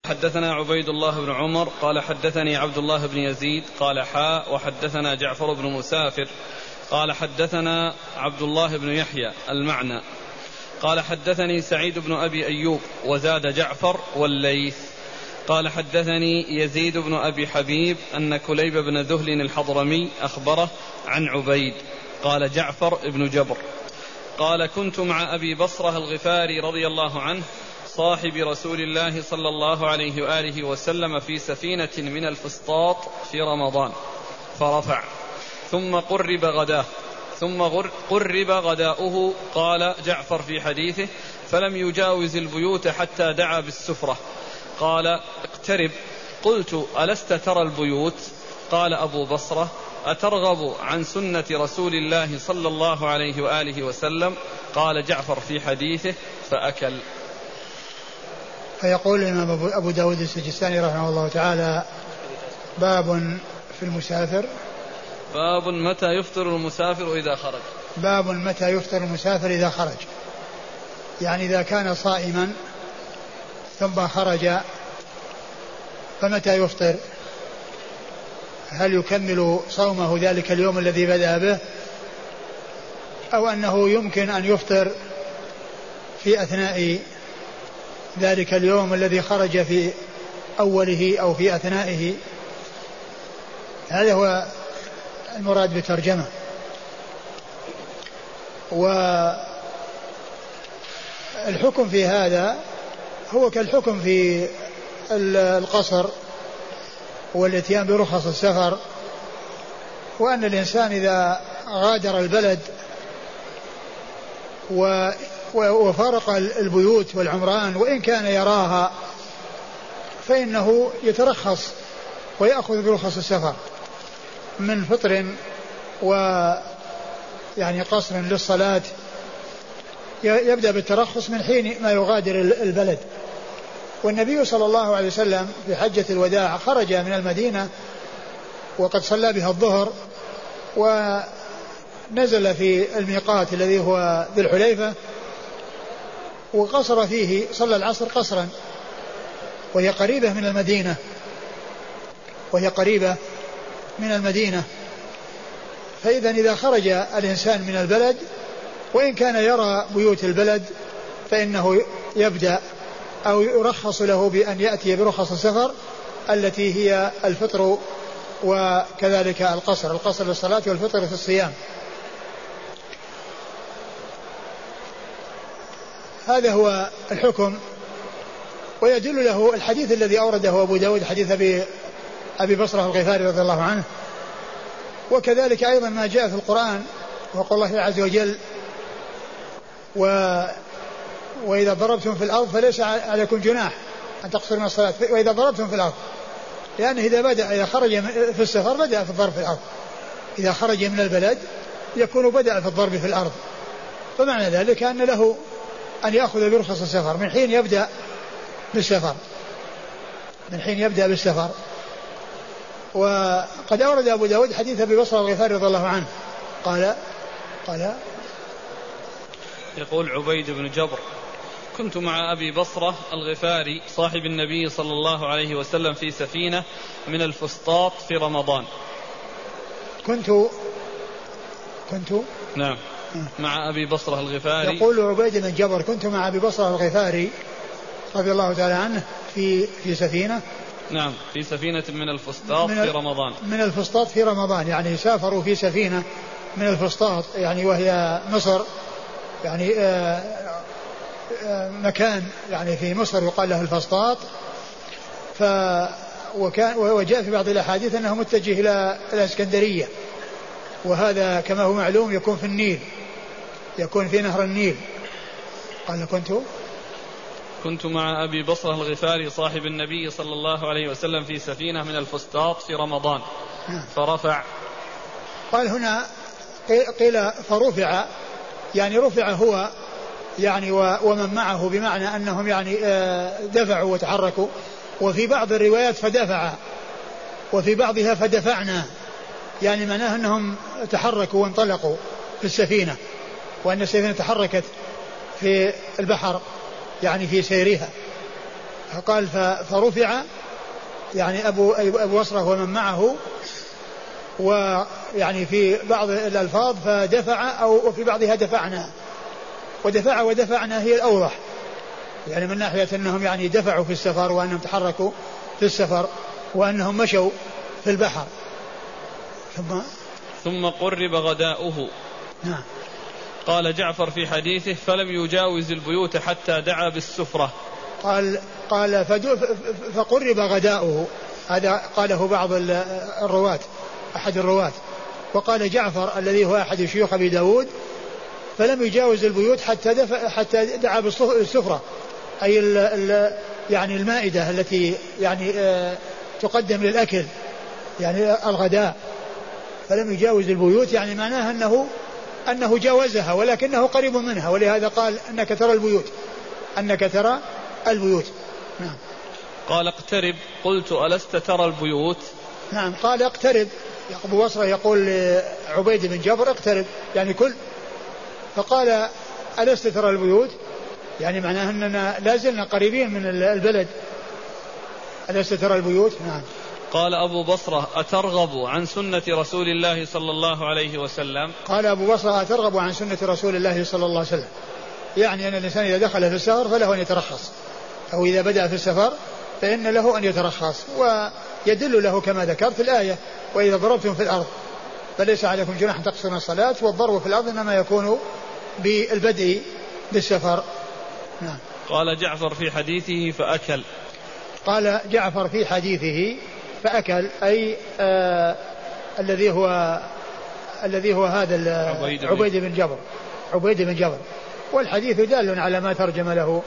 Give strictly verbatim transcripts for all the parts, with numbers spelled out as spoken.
حدثنا عبيد الله بن عمر قال حدثني عبد الله بن يزيد قال حاء وحدثنا جعفر بن مسافر قال حدثنا عبد الله بن يحيى المعنى قال حدثني سعيد بن أبي أيوب وزاد جعفر والليث قال حدثني يزيد بن أبي حبيب أن كليب بن ذهل الحضرمي أخبره عن عبيد قال جعفر بن جبر قال كنت مع أبي بصرة الغفاري رضي الله عنه صاحب رسول الله صلى الله عليه وآله وسلم في سفينة من الفسطاط في رمضان فرفع ثم قرب غداه ثم قرب غداؤه. قال جعفر في حديثه فلم يجاوز البيوت حتى دعا بالسفرة. قال اقترب. قلت ألست ترى البيوت؟ قال أبو بصرة أترغب عن سنة رسول الله صلى الله عليه وآله وسلم؟ قال جعفر في حديثه فأكل. فيقول الإمام أبو داود السجستاني رحمه الله تعالى باب في المسافر. باب متى يفطر المسافر إذا خرج. باب متى يفطر المسافر إذا خرج، يعني إذا كان صائما ثم خرج فمتى يفطر؟ هل يكمل صومه ذلك اليوم الذي بدأ به، أو أنه يمكن أن يفطر في أثناء ذلك اليوم الذي خرج في أوله أو في أثنائه؟ هذا هو المراد بالترجمة. والحكم في هذا هو كالحكم في القصر والاتيان برخص السفر، وأن الإنسان إذا غادر البلد وفارق البيوت والعمران وإن كان يراها فإنه يترخص ويأخذ برخص السفر من فطر ويعني قصر للصلاة، يبدأ بالترخص من حين ما يغادر البلد. والنبي صلى الله عليه وسلم في حجة الوداع خرج من المدينة وقد صلى بها الظهر ونزل في الميقات الذي هو ذي الحليفة وقصر فيه، صلى العصر قصرا وهي قريبة من المدينة وهي قريبة من المدينة. فإذا إذا خرج الإنسان من البلد وإن كان يرى بيوت البلد فإنه يبدأ أو يرخص له بأن يأتي برخص السفر التي هي الفطر وكذلك القصر، القصر للصلاة والفطر في الصيام. هذا هو الحكم. ويدل له الحديث الذي أورده أبو داود حديث أبي, أبي بصرة الغفاري رضي الله عنه، وكذلك أيضا ما جاء في القرآن وقال الله عز وجل و وإذا ضربتم في الأرض فليس عليكم جناح أن تقصروا من الصلاة وإذا ضربتم في الأرض، لأنه إذا بدأ إذا خرج في السفر بدأ في الضرب في الأرض، إذا خرج من البلد يكون بدأ في الضرب في الأرض. فمعنى ذلك أن له أن يأخذ برخص السفر من حين يبدأ بالسفر من حين يبدأ بالسفر. وقد أورد أبو داود حديث أبي بصرة الغفاري رضي الله عنه قال قال يقول عبيد بن جبر كنت مع أبي بصرة الغفاري صاحب النبي صلى الله عليه وسلم في سفينة من الفسطاط في رمضان. كنت كنت نعم مع أبي بصرة الغفاري. يقول عبيد بن جبر كنت مع أبي بصرة الغفاري رضي الله تعالى عنه في في سفينة نعم في سفينة من الفسطاط من في رمضان من الفسطاط في رمضان يعني سافروا في سفينة من الفسطاط يعني وهي مصر، يعني آآ آآ مكان يعني في مصر يقال له الفسطاط. ف وكان وجاء في بعض الأحاديث أنه متجه إلى الإسكندرية، وهذا كما هو معلوم يكون في النيل، يكون في نهر النيل. قال كنت كنت مع أبي بصرة الغفاري صاحب النبي صلى الله عليه وسلم في سفينة من الفسطاط في رمضان فرفع. قال هنا قيل فرفع يعني رفع هو يعني ومن معه، بمعنى أنهم يعني دفعوا وتحركوا، وفي بعض الروايات فدفع وفي بعضها فدفعنا، يعني معناه أنهم تحركوا وانطلقوا في السفينة، وأن السفينة تحركت في البحر يعني في سيرها. قال فرفع يعني أبو, أبو بصرة ومن معه، ويعني في بعض الألفاظ فدفع أو في بعضها دفعنا، ودفع ودفعنا هي الأوضح، يعني من ناحية أنهم يعني دفعوا في السفر وأنهم تحركوا في السفر وأنهم مشوا في البحر. ثم ثم قرب غداؤه. نعم. قال جعفر في حديثه فلم يجاوز البيوت حتى دعا بالسفرة. قال قال فقرب غداؤه، هذا قاله بعض الرواة أحد الرواة. وقال جعفر الذي هو أحد شيوخ أبي داود فلم يجاوز البيوت حتى دفع حتى دعا بالسفرة، أي ال ال يعني المائدة التي يعني آه تقدم للأكل، يعني الغداء. فلم يجاوز البيوت يعني معناها أنه أنه جاوزها ولكنه قريب منها، ولهذا قال أنك ترى البيوت أنك ترى البيوت. نعم. قال اقترب، قلت ألست ترى البيوت؟ نعم. قال اقترب، أبو بصرة يقول لعبيد بن جبر اقترب يعني كل، فقال ألست ترى البيوت، يعني معناه أننا لازلنا قريبين من البلد، ألست ترى البيوت. نعم. قال أبو بصرة أترغب عن سنة رسول الله صلى الله عليه وسلم؟ قال أبو بصرة أترغب عن سنة رسول الله صلى الله عليه وسلم، يعني أن الإنسان إذا دخل في السفر فله أن يترخص، أو إذا بدأ في السفر فإن له أن يترخص، ويدل له كما ذكرت الآية وإذا ضربتم في الأرض فليس عليكم جناح أن تقصروا الصلاة، والضرب في الأرض إنما يكون بالبدء بالسفر. نعم. قال جعفر في حديثه فأكل. قال جعفر في حديثه فأكل، أي آه الذي هو الذي هو هذا عبيد, عبيد بن جبر عبيد بن جبر والحديث دال على ما ترجم له،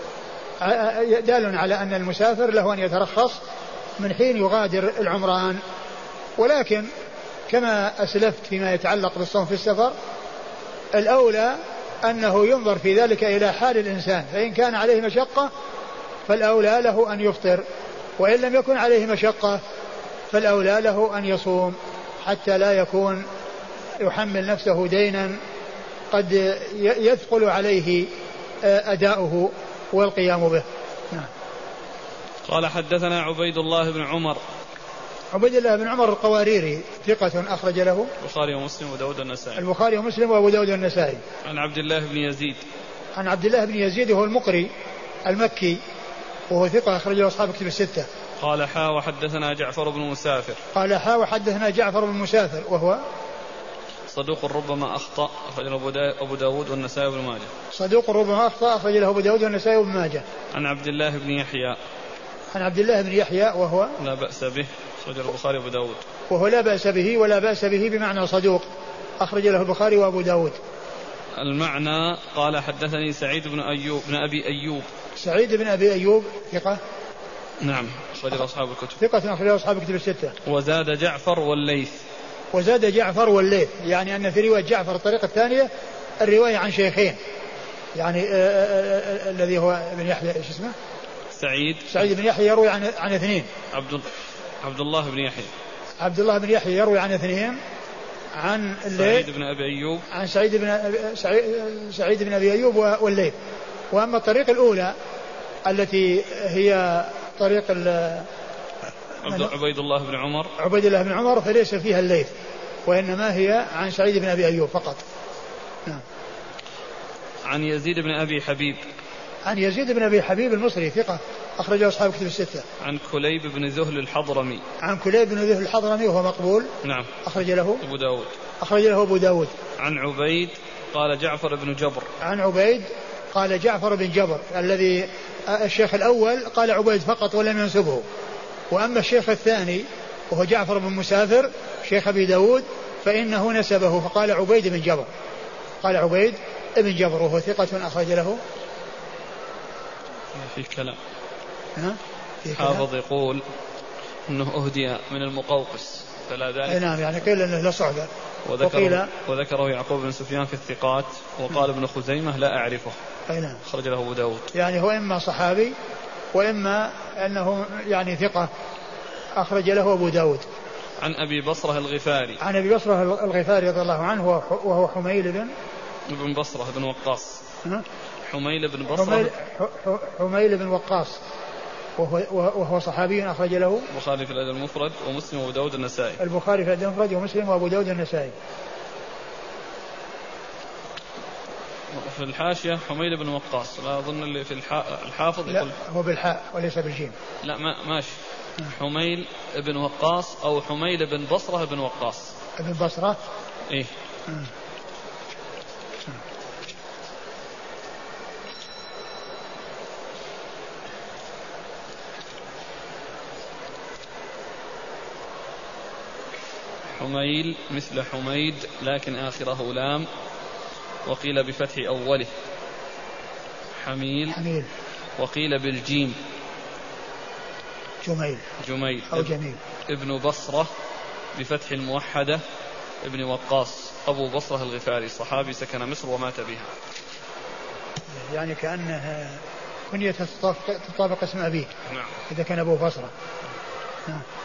دال على أن المسافر له أن يترخص من حين يغادر العمران، ولكن كما أسلفت فيما يتعلق بالصوم في السفر الأولى أنه ينظر في ذلك إلى حال الإنسان، فإن كان عليه مشقة فالأولى له أن يفطر، وإن لم يكن عليه مشقة فالأولى له أن يصوم، حتى لا يكون يحمل نفسه دينا قد يثقل عليه أداؤه والقيام به. نعم. قال حدثنا عبيد الله بن عمر. عبيد الله بن عمر القواريري ثقة أخرج له البخاري ومسلم وأبو داود والنسائي. البخاري ومسلم وأبو داود والنسائي. عن عبد الله بن يزيد. عن عبد الله بن يزيد وهو المقري المكي وهو ثقة أخرج له أصحاب كتب الستة. قال حا وحدثنا جعفر بن مسافر. قال حا وحدثنا جعفر بن مسافر وهو صدوق ربما أخطأ، أخرج له أبو داود والنسائي وابن ماجه. صدوق ربما أخطأ، أخرج له أبو داود والنسائي وابن ماجه. عن عبد الله بن يحيى. عن عبد الله بن يحيى وهو لا بأس به، أخرج له البخاري وأبو داود. وهو لا بأس به ولا بأس به بمعنى صدوق، أخرج له البخاري وأبو داود. المعنى قال حدثني سعيد بن أيوب بن أبي أيوب. سعيد بن أبي أيوب ثقة. نعم، أخرج له أصحاب الكتب. ثقة أخرج له أصحاب الكتب الستة. وزاد جعفر والليث. وزاد جعفر والليث، يعني أن في رواية جعفر الطريقة الثانية الرواية عن شيخين، يعني الذي هو ابن يحيى ايش اسمه؟ سعيد. سعيد بن يحيى يروي عن عن اثنين. عبد عبد الله بن يحيى. عبد الله بن يحيى يروي عن اثنين، عن سعيد بن أبي أيوب. عن سعيد بن سعيد, سعيد بن أبي أيوب والليث. وأما الطريقة الأولى التي هي طريق عبيد الله بن عمر عبيد الله بن عمر فليس فيها الليث، وإنما هي عن سعيد بن أبي أيوب فقط. نعم. عن يزيد بن أبي حبيب. عن يزيد بن أبي حبيب المصري ثقة أخرجه أصحاب كتب الستة. عن كليب بن ذهل الحضرمي. عن كليب بن ذهل الحضرمي وهو مقبول. نعم. أخرج له أبو داود. أخرج له أبو داود. عن عبيد قال جعفر بن جبر. عن عبيد قال جعفر بن جبر، الذي الشيخ الأول قال عبيد فقط ولم ينسبه، وأما الشيخ الثاني وهو جعفر بن مسافر شيخ أبي داود فإنه نسبه فقال عبيد بن جبر، قال عبيد بن جبر وهو ثقة أخرج له. في كلام ها؟ في حافظ يقول أنه أهدي من المقوقس فلا ذلك. أي نعم، يعني قيل أنه لا صعدة. وذكره, وذكره يعقوب بن سفيان في الثقات، وقال ابن خزيمة لا أعرفه. أي نعم. خرج له أبو داود. يعني هو إما صحابي وإما أنه يعني ثقة أخرج له أبو داود. عن أبي بصرة الغفاري. عن أبي بصرة الغفاري رضي الله عنه وهو حميل بن ابن بصرة بن وقاص. ها؟ حميل بن بصرة. حميل, حميل بن وقاص وهو, وهو صحابي أخرج له البخاري في الأدب المفرد ومسلم وأبو داود النسائي. البخاري في الأدب المفرد ومسلم وأبو داود النسائي. في الحاشية حميد بن وقاص، لا أظن اللي في الحافظ لا هو بالحاء وليس بالجيم. لا ما ماشي. حميل بن وقاص أو حميل بن بصرة بن وقاص. ابن بصرة. إيه. م. حميل مثل حميد لكن آخره لام، وقيل بفتح أوله حميل, حميل. وقيل بالجيم جميل جميل أو جميل. ابن بصرة بفتح الموحدة ابن وقاص أبو بصرة الغفاري، صحابي سكن مصر ومات بها. يعني كأنه كنية تطابق اسم أبيه. نعم. إذا كان أبو بصرة. نعم.